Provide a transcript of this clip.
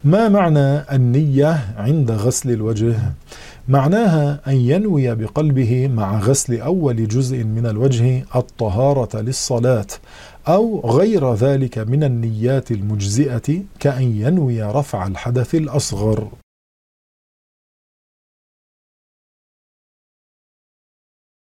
ما معنى النية عند غسل الوجه؟ معناها أن ينوي بقلبه مع غسل أول جزء من الوجه الطهارة للصلاة، أو غير ذلك من النيات المجزئة، كأن ينوي رفع الحدث الأصغر.